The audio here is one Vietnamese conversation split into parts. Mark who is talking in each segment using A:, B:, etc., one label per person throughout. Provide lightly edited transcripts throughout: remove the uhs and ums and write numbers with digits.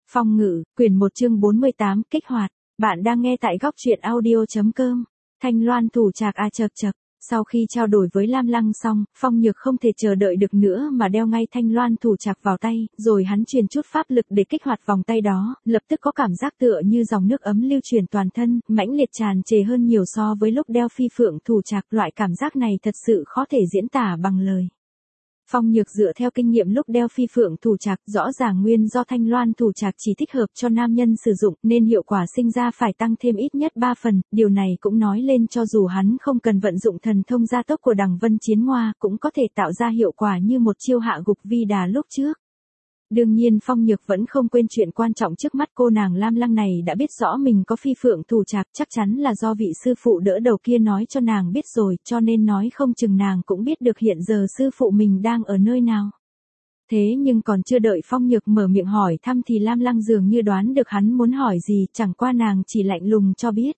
A: Phong ngữ, quyển 1 chương 48, kích hoạt. Bạn đang nghe tại góc truyện audio.com. Thanh Loan thủ trạc chậc chậc. Sau khi trao đổi với Lam Lăng xong, Phong Nhược không thể chờ đợi được nữa mà đeo ngay Thanh Loan thủ trạc vào tay, rồi hắn truyền chút pháp lực để kích hoạt vòng tay đó, lập tức có cảm giác tựa như dòng nước ấm lưu truyền toàn thân, mãnh liệt tràn trề hơn nhiều so với lúc đeo phi phượng thủ trạc, loại cảm giác này thật sự khó thể diễn tả bằng lời. Phong Nhược dựa theo kinh nghiệm lúc đeo phi phượng thủ trạc, rõ ràng nguyên do Thanh Loan thủ trạc chỉ thích hợp cho nam nhân sử dụng, nên hiệu quả sinh ra phải tăng thêm ít nhất 3 phần, điều này cũng nói lên cho dù hắn không cần vận dụng thần thông gia tốc của Đằng Vân Chiến Ngoa, cũng có thể tạo ra hiệu quả như một chiêu hạ gục Vi Đà lúc trước. Đương nhiên Phong Nhược vẫn không quên chuyện quan trọng trước mắt, cô nàng Lam Lăng này đã biết rõ mình có phi phượng thủ trạc, chắc chắn là do vị sư phụ đỡ đầu kia nói cho nàng biết rồi, cho nên nói không chừng nàng cũng biết được hiện giờ sư phụ mình đang ở nơi nào. Thế nhưng còn chưa đợi Phong Nhược mở miệng hỏi thăm thì Lam Lăng dường như đoán được hắn muốn hỏi gì, chẳng qua nàng chỉ lạnh lùng cho biết.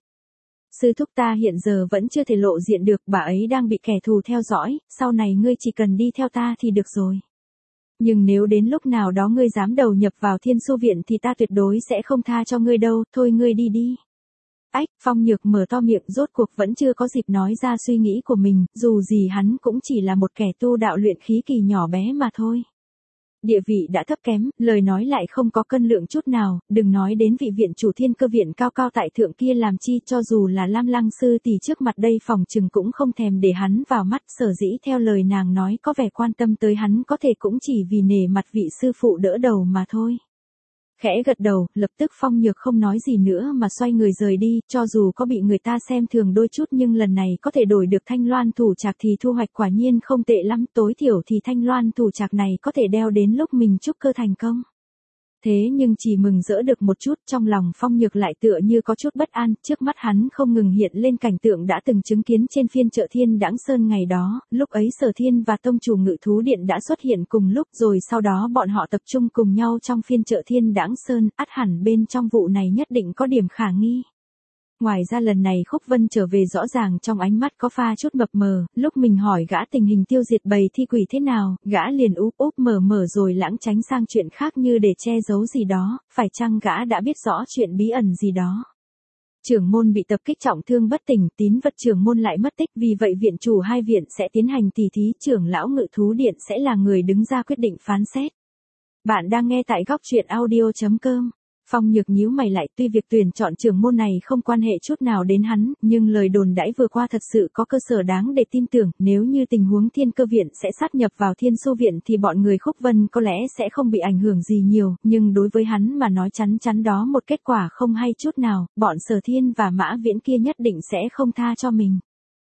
A: Sư thúc ta hiện giờ vẫn chưa thể lộ diện được, bà ấy đang bị kẻ thù theo dõi, sau này ngươi chỉ cần đi theo ta thì được rồi. Nhưng nếu đến lúc nào đó ngươi dám đầu nhập vào Thiên Su Viện thì ta tuyệt đối sẽ không tha cho ngươi đâu, thôi ngươi đi đi. Ách, Phong Nhược mở to miệng, rốt cuộc vẫn chưa có dịp nói ra suy nghĩ của mình, dù gì hắn cũng chỉ là một kẻ tu đạo luyện khí kỳ nhỏ bé mà thôi. Địa vị đã thấp kém, lời nói lại không có cân lượng chút nào, đừng nói đến vị viện chủ Thiên Cơ Viện cao cao tại thượng kia làm chi, cho dù là Lam Lăng sư tỷ trước mặt đây phòng chừng cũng không thèm để hắn vào mắt, sở dĩ theo lời nàng nói có vẻ quan tâm tới hắn có thể cũng chỉ vì nể mặt vị sư phụ đỡ đầu mà thôi. Khẽ gật đầu, lập tức Phong Nhược không nói gì nữa mà xoay người rời đi, cho dù có bị người ta xem thường đôi chút nhưng lần này có thể đổi được Thanh Loan thủ trạc thì thu hoạch quả nhiên không tệ lắm, tối thiểu thì Thanh Loan thủ trạc này có thể đeo đến lúc mình trúc cơ thành công. Thế nhưng chỉ mừng rỡ được một chút, trong lòng Phong Nhược lại tựa như có chút bất an, trước mắt hắn không ngừng hiện lên cảnh tượng đã từng chứng kiến trên phiên chợ Thiên Đãng Sơn ngày đó, lúc ấy Sở Thiên và tông chủ Ngự Thú Điện đã xuất hiện cùng lúc, rồi sau đó bọn họ tập trung cùng nhau trong phiên chợ Thiên Đãng Sơn, ắt hẳn bên trong vụ này nhất định có điểm khả nghi. Ngoài ra lần này Khúc Vân trở về rõ ràng trong ánh mắt có pha chút mập mờ, lúc mình hỏi gã tình hình tiêu diệt bầy thi quỷ thế nào, gã liền úp úp mở mở rồi lãng tránh sang chuyện khác như để che giấu gì đó, phải chăng gã đã biết rõ chuyện bí ẩn gì đó. Trưởng môn bị tập kích trọng thương bất tỉnh, tín vật trưởng môn lại mất tích, vì vậy viện chủ hai viện sẽ tiến hành tỉ thí, trưởng lão Ngự Thú Điện sẽ là người đứng ra quyết định phán xét. Bạn đang nghe tại góc truyện audio.com. Phong Nhược nhíu mày lại, tuy việc tuyển chọn trưởng môn này không quan hệ chút nào đến hắn, nhưng lời đồn đãi vừa qua thật sự có cơ sở đáng để tin tưởng, nếu như tình huống Thiên Cơ Viện sẽ sát nhập vào Thiên Su Viện thì bọn người Khúc Vân có lẽ sẽ không bị ảnh hưởng gì nhiều, nhưng đối với hắn mà nói chắn chắn đó một kết quả không hay chút nào, bọn Sở Thiên và Mã Viễn kia nhất định sẽ không tha cho mình.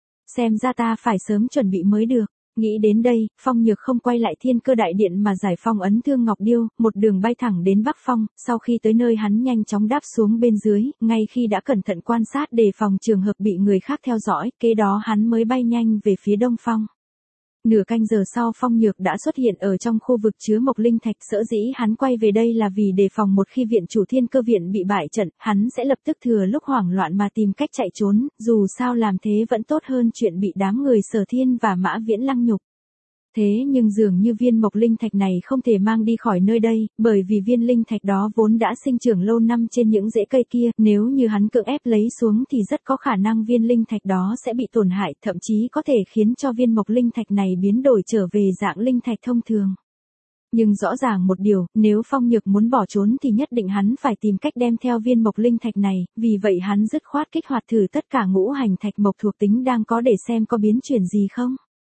A: Xem ra ta phải sớm chuẩn bị mới được. Nghĩ đến đây, Phong Nhược không quay lại Thiên Cơ Đại Điện mà giải phong ấn Thương Ngọc Điêu, một đường bay thẳng đến Bắc Phong, sau khi tới nơi hắn nhanh chóng đáp xuống bên dưới, ngay khi đã cẩn thận quan sát đề phòng trường hợp bị người khác theo dõi, kế đó hắn mới bay nhanh về phía Đông Phong. Nửa canh giờ sau Phong Nhược đã xuất hiện ở trong khu vực chứa Mộc Linh Thạch, sở dĩ hắn quay về đây là vì đề phòng một khi viện chủ Thiên Cơ Viện bị bại trận, hắn sẽ lập tức thừa lúc hoảng loạn mà tìm cách chạy trốn, dù sao làm thế vẫn tốt hơn chuyện bị đám người Sở Thiên và Mã Viễn lăng nhục. Thế nhưng dường như viên Mộc Linh Thạch này không thể mang đi khỏi nơi đây, bởi vì viên linh thạch đó vốn đã sinh trưởng lâu năm trên những rễ cây kia, nếu như hắn cưỡng ép lấy xuống thì rất có khả năng viên linh thạch đó sẽ bị tổn hại, thậm chí có thể khiến cho viên Mộc Linh Thạch này biến đổi trở về dạng linh thạch thông thường. Nhưng rõ ràng một điều, nếu Phong Nhược muốn bỏ trốn thì nhất định hắn phải tìm cách đem theo viên Mộc Linh Thạch này, vì vậy hắn dứt khoát kích hoạt thử tất cả ngũ hành thạch mộc thuộc tính đang có để xem có biến chuyển gì không.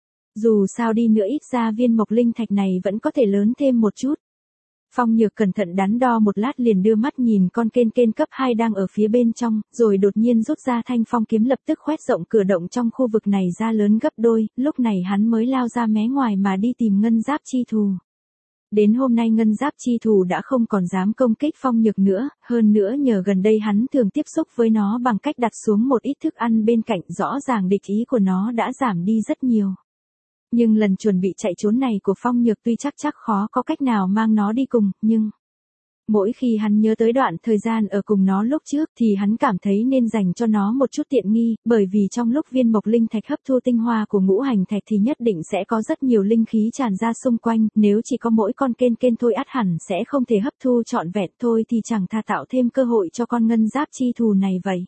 A: Dù sao đi nữa ít ra viên Mộc Linh Thạch này vẫn có thể lớn thêm một chút. Phong Nhược cẩn thận đắn đo một lát liền đưa mắt nhìn con kên cấp 2 đang ở phía bên trong, rồi đột nhiên rút ra thanh phong kiếm lập tức khoét rộng cửa động trong khu vực này ra lớn gấp đôi, lúc này hắn mới lao ra mé ngoài mà đi tìm ngân giáp chi thù. Đến hôm nay ngân giáp chi thù đã không còn dám công kích Phong Nhược nữa, hơn nữa nhờ gần đây hắn thường tiếp xúc với nó bằng cách đặt xuống một ít thức ăn bên cạnh, rõ ràng địch ý của nó đã giảm đi rất nhiều. Nhưng lần chuẩn bị chạy trốn này của Phong Nhược tuy chắc khó có cách nào mang nó đi cùng, nhưng Mỗi khi hắn nhớ tới đoạn thời gian ở cùng nó lúc trước thì hắn cảm thấy nên dành cho nó một chút tiện nghi, bởi vì trong lúc viên mộc linh thạch hấp thu tinh hoa của ngũ hành thạch thì nhất định sẽ có rất nhiều linh khí tràn ra xung quanh, nếu chỉ có mỗi con kên thôi ắt hẳn sẽ không thể hấp thu trọn vẹn thôi thì chẳng thà tạo thêm cơ hội cho con ngân giáp chi thù này vậy.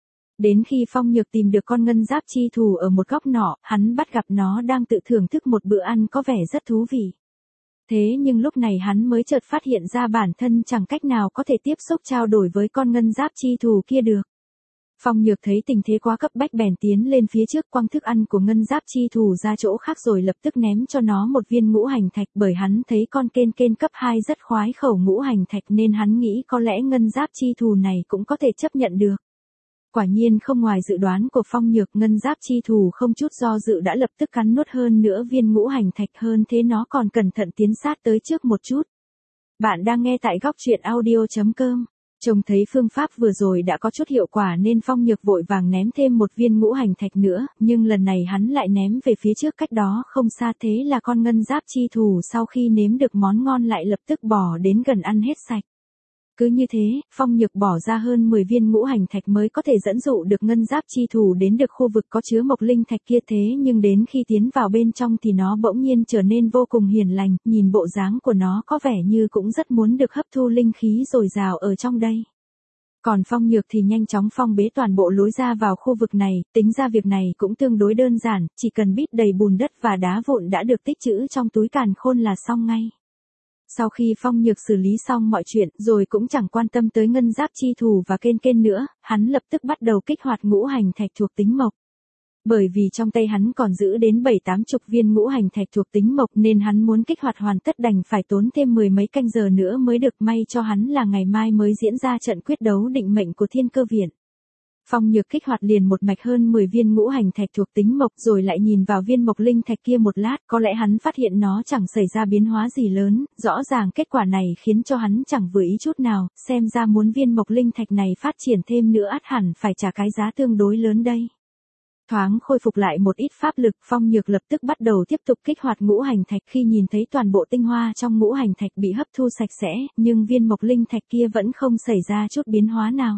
A: Đến khi Phong Nhược tìm được con ngân giáp chi thù ở một góc nọ, hắn bắt gặp nó đang tự thưởng thức một bữa ăn có vẻ rất thú vị. Thế nhưng lúc này hắn mới chợt phát hiện ra bản thân chẳng cách nào có thể tiếp xúc trao đổi với con ngân giáp chi thù kia được. Phong Nhược thấy tình thế quá cấp bách bèn tiến lên phía trước quăng thức ăn của ngân giáp chi thù ra chỗ khác rồi lập tức ném cho nó một viên ngũ hành thạch, bởi hắn thấy con kên cấp 2 rất khoái khẩu ngũ hành thạch nên hắn nghĩ có lẽ ngân giáp chi thù này cũng có thể chấp nhận được. Quả nhiên không ngoài dự đoán của Phong Nhược, ngân giáp chi thù không chút do dự đã lập tức cắn nuốt hơn nữa viên ngũ hành thạch, hơn thế nó còn cẩn thận tiến sát tới trước một chút. Bạn đang nghe tại góc truyện audio.com. Trông thấy phương pháp vừa rồi đã có chút hiệu quả nên Phong Nhược vội vàng ném thêm một viên ngũ hành thạch nữa, nhưng lần này hắn lại ném về phía trước cách đó không xa, thế là con ngân giáp chi thù sau khi nếm được món ngon lại lập tức bỏ đến gần ăn hết sạch. Cứ như thế, Phong Nhược bỏ ra hơn 10 viên ngũ hành thạch mới có thể dẫn dụ được ngân giáp chi thù đến được khu vực có chứa mộc linh thạch kia, thế nhưng đến khi tiến vào bên trong thì nó bỗng nhiên trở nên vô cùng hiền lành, nhìn bộ dáng của nó có vẻ như cũng rất muốn được hấp thu linh khí dồi dào ở trong đây. Còn Phong Nhược thì nhanh chóng phong bế toàn bộ lối ra vào khu vực này, tính ra việc này cũng tương đối đơn giản, chỉ cần bít đầy bùn đất và đá vụn đã được tích trữ trong túi càn khôn là xong ngay. Sau khi Phong Nhược xử lý xong mọi chuyện rồi cũng chẳng quan tâm tới ngân giáp chi thù và kên nữa, hắn lập tức bắt đầu kích hoạt ngũ hành thạch thuộc tính mộc. Bởi vì trong tay hắn còn giữ đến 7-80 viên ngũ hành thạch thuộc tính mộc nên hắn muốn kích hoạt hoàn tất đành phải tốn thêm 10 mấy canh giờ nữa mới được, may cho hắn là ngày mai mới diễn ra trận quyết đấu định mệnh của Thiên Cơ Viện. Phong Nhược kích hoạt liền một mạch hơn 10 viên ngũ hành thạch thuộc tính mộc rồi lại nhìn vào viên mộc linh thạch kia một lát, có lẽ hắn phát hiện nó chẳng xảy ra biến hóa gì lớn, rõ ràng kết quả này khiến cho hắn chẳng vừa ý chút nào, xem ra muốn viên mộc linh thạch này phát triển thêm nữa ắt hẳn phải trả cái giá tương đối lớn đây. Thoáng khôi phục lại một ít pháp lực, Phong Nhược lập tức bắt đầu tiếp tục kích hoạt ngũ hành thạch, khi nhìn thấy toàn bộ tinh hoa trong ngũ hành thạch bị hấp thu sạch sẽ, nhưng viên mộc linh thạch kia vẫn không xảy ra chút biến hóa nào.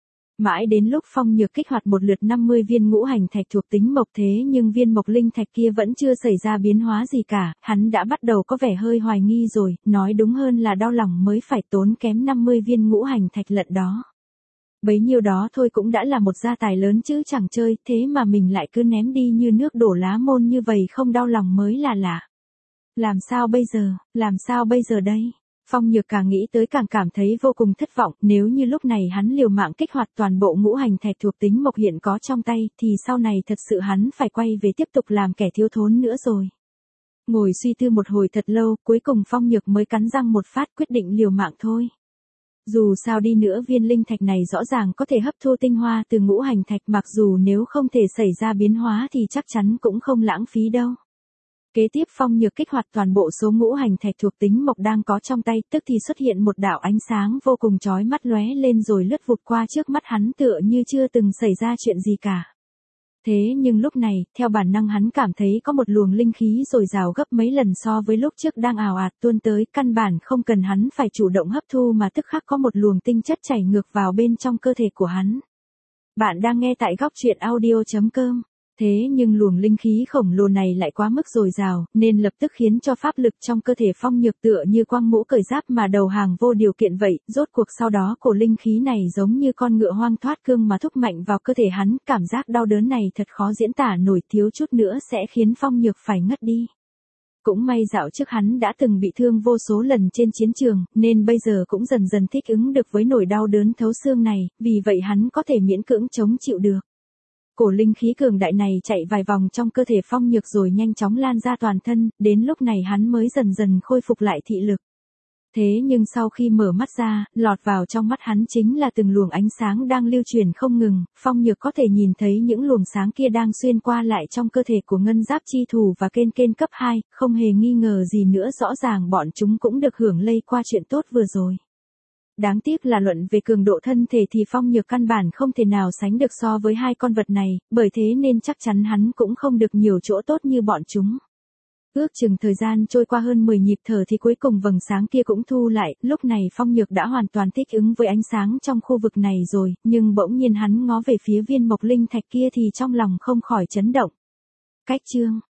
A: Mãi đến lúc Phong Nhược kích hoạt một lượt 50 viên ngũ hành thạch thuộc tính mộc thế nhưng viên mộc linh thạch kia vẫn chưa xảy ra biến hóa gì cả, hắn đã bắt đầu có vẻ hơi hoài nghi rồi, nói đúng hơn là đau lòng mới phải tốn kém 50 viên ngũ hành thạch lận đó. Bấy nhiêu đó thôi cũng đã là một gia tài lớn chứ chẳng chơi, thế mà mình lại cứ ném đi như nước đổ lá môn như vậy, không đau lòng mới là lạ. Làm sao bây giờ đây? Phong Nhược càng nghĩ tới càng cảm thấy vô cùng thất vọng, nếu như lúc này hắn liều mạng kích hoạt toàn bộ ngũ hành thạch thuộc tính mộc hiện có trong tay, thì sau này thật sự hắn phải quay về tiếp tục làm kẻ thiếu thốn nữa rồi. Ngồi suy tư một hồi thật lâu, cuối cùng Phong Nhược mới cắn răng một phát quyết định liều mạng thôi. Dù sao đi nữa viên linh thạch này rõ ràng có thể hấp thu tinh hoa từ ngũ hành thạch, mặc dù nếu không thể xảy ra biến hóa thì chắc chắn cũng không lãng phí đâu. Kế tiếp Phong Nhược kích hoạt toàn bộ số ngũ hành thạch thuộc tính mộc đang có trong tay, tức thì xuất hiện một đạo ánh sáng vô cùng chói mắt lóe lên rồi lướt vụt qua trước mắt hắn tựa như chưa từng xảy ra chuyện gì cả. Thế nhưng lúc này, theo bản năng hắn cảm thấy có một luồng linh khí dồi dào gấp mấy lần so với lúc trước đang ào ạt tuôn tới, căn bản không cần hắn phải chủ động hấp thu mà tức khắc có một luồng tinh chất chảy ngược vào bên trong cơ thể của hắn. Bạn đang nghe tại góc truyện audio.com. Thế nhưng luồng linh khí khổng lồ này lại quá mức dồi dào, nên lập tức khiến cho pháp lực trong cơ thể Phong Nhược tựa như quang mũ cởi giáp mà đầu hàng vô điều kiện vậy, rốt cuộc sau đó cổ linh khí này giống như con ngựa hoang thoát cương mà thúc mạnh vào cơ thể hắn, cảm giác đau đớn này thật khó diễn tả nổi, thiếu chút nữa sẽ khiến Phong Nhược phải ngất đi. Cũng may dạo trước hắn đã từng bị thương vô số lần trên chiến trường, nên bây giờ cũng dần dần thích ứng được với nỗi đau đớn thấu xương này, vì vậy hắn có thể miễn cưỡng chống chịu được. Cổ linh khí cường đại này chạy vài vòng trong cơ thể Phong Nhược rồi nhanh chóng lan ra toàn thân, đến lúc này hắn mới dần dần khôi phục lại thị lực. Thế nhưng sau khi mở mắt ra, lọt vào trong mắt hắn chính là từng luồng ánh sáng đang lưu truyền không ngừng, Phong Nhược có thể nhìn thấy những luồng sáng kia đang xuyên qua lại trong cơ thể của ngân giáp chi thù và kên cấp 2, không hề nghi ngờ gì nữa, rõ ràng bọn chúng cũng được hưởng lây qua chuyện tốt vừa rồi. Đáng tiếc là luận về cường độ thân thể thì Phong Nhược căn bản không thể nào sánh được so với hai con vật này, bởi thế nên chắc chắn hắn cũng không được nhiều chỗ tốt như bọn chúng. Ước chừng thời gian trôi qua hơn 10 nhịp thở thì cuối cùng vầng sáng kia cũng thu lại, lúc này Phong Nhược đã hoàn toàn thích ứng với ánh sáng trong khu vực này rồi, nhưng bỗng nhiên hắn ngó về phía viên mộc linh thạch kia thì trong lòng không khỏi chấn động. Cách chương